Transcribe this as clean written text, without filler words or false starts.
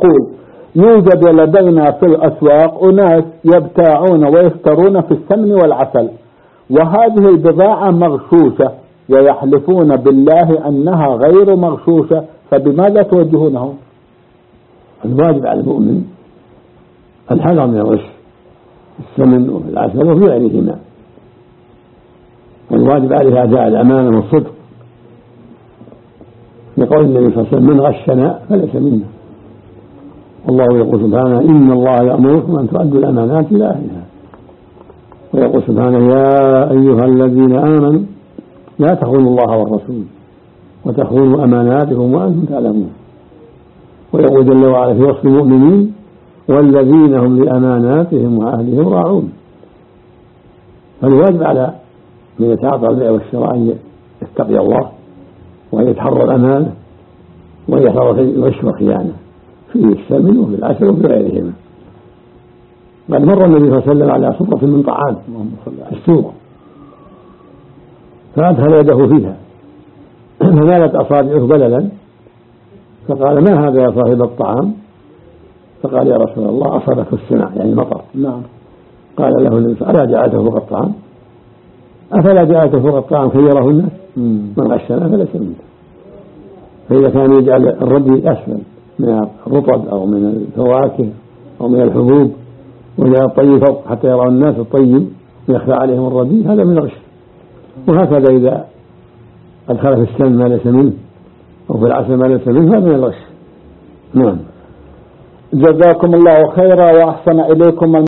يقول يوجد لدينا في الأسواق أناس يبتاعون ويشترون في السمن والعسل، وهذه البضاعة مغشوشة، ويحلفون بالله أنها غير مغشوشة، فبماذا توجهونهم؟ الواجب على المؤمن الحذر من الغش في السمن وفي العسل وفي غيرهما، والواجب عليه أداء الأمانة والصدق، لقول النبي صلى الله عليه وسلم من غشنا فليس منا. والله يقول سبحانه إن الله يأمركم أن تؤدوا الأمانات إلى أهلها، ويقول سبحانه يا أيها الذين آمنوا لا تخونوا الله والرسول وتخونوا أماناتكم وأنتم تعلمون. ويقول جل وعلا في وصف المؤمنين والذين هم لأماناتهم وعهدهم راعون. فالواجب على من يتعاطى البيع والشراء أن يتقي الله وأن يتحرى الأمانة وأن يحذر الغش والخيانة في السمن وفي العسل وفي غيرهما. قد مر النبي صلى الله عليه وسلم على صفرة من طعام في السوق فأدخل يده فيها فمالت أصابعه بللا، فقال ما هذا يا صاحب الطعام؟ فقال يا رسول الله أصابته السمع يعني مطر. نعم. قال له النبي ألا جعلته فوق الطعام؟ أفلا جعلته فوق الطعام كي يراه الناس؟ من غشنا فليس منه. فإذا كان يجعل الردي أسفل من الرطب أو من الفواكه أو من الحبوب وجعل الطيب فوق حتى يرى الناس الطيب ويخفى عليهم الردي، هذا من الغش. وهكذا إذا أدخل في السمن ما ليس منه أو في العسل ما ليس منه هذا من الغش. نعم. جزاكم الله خيرا وأحسن إليكم.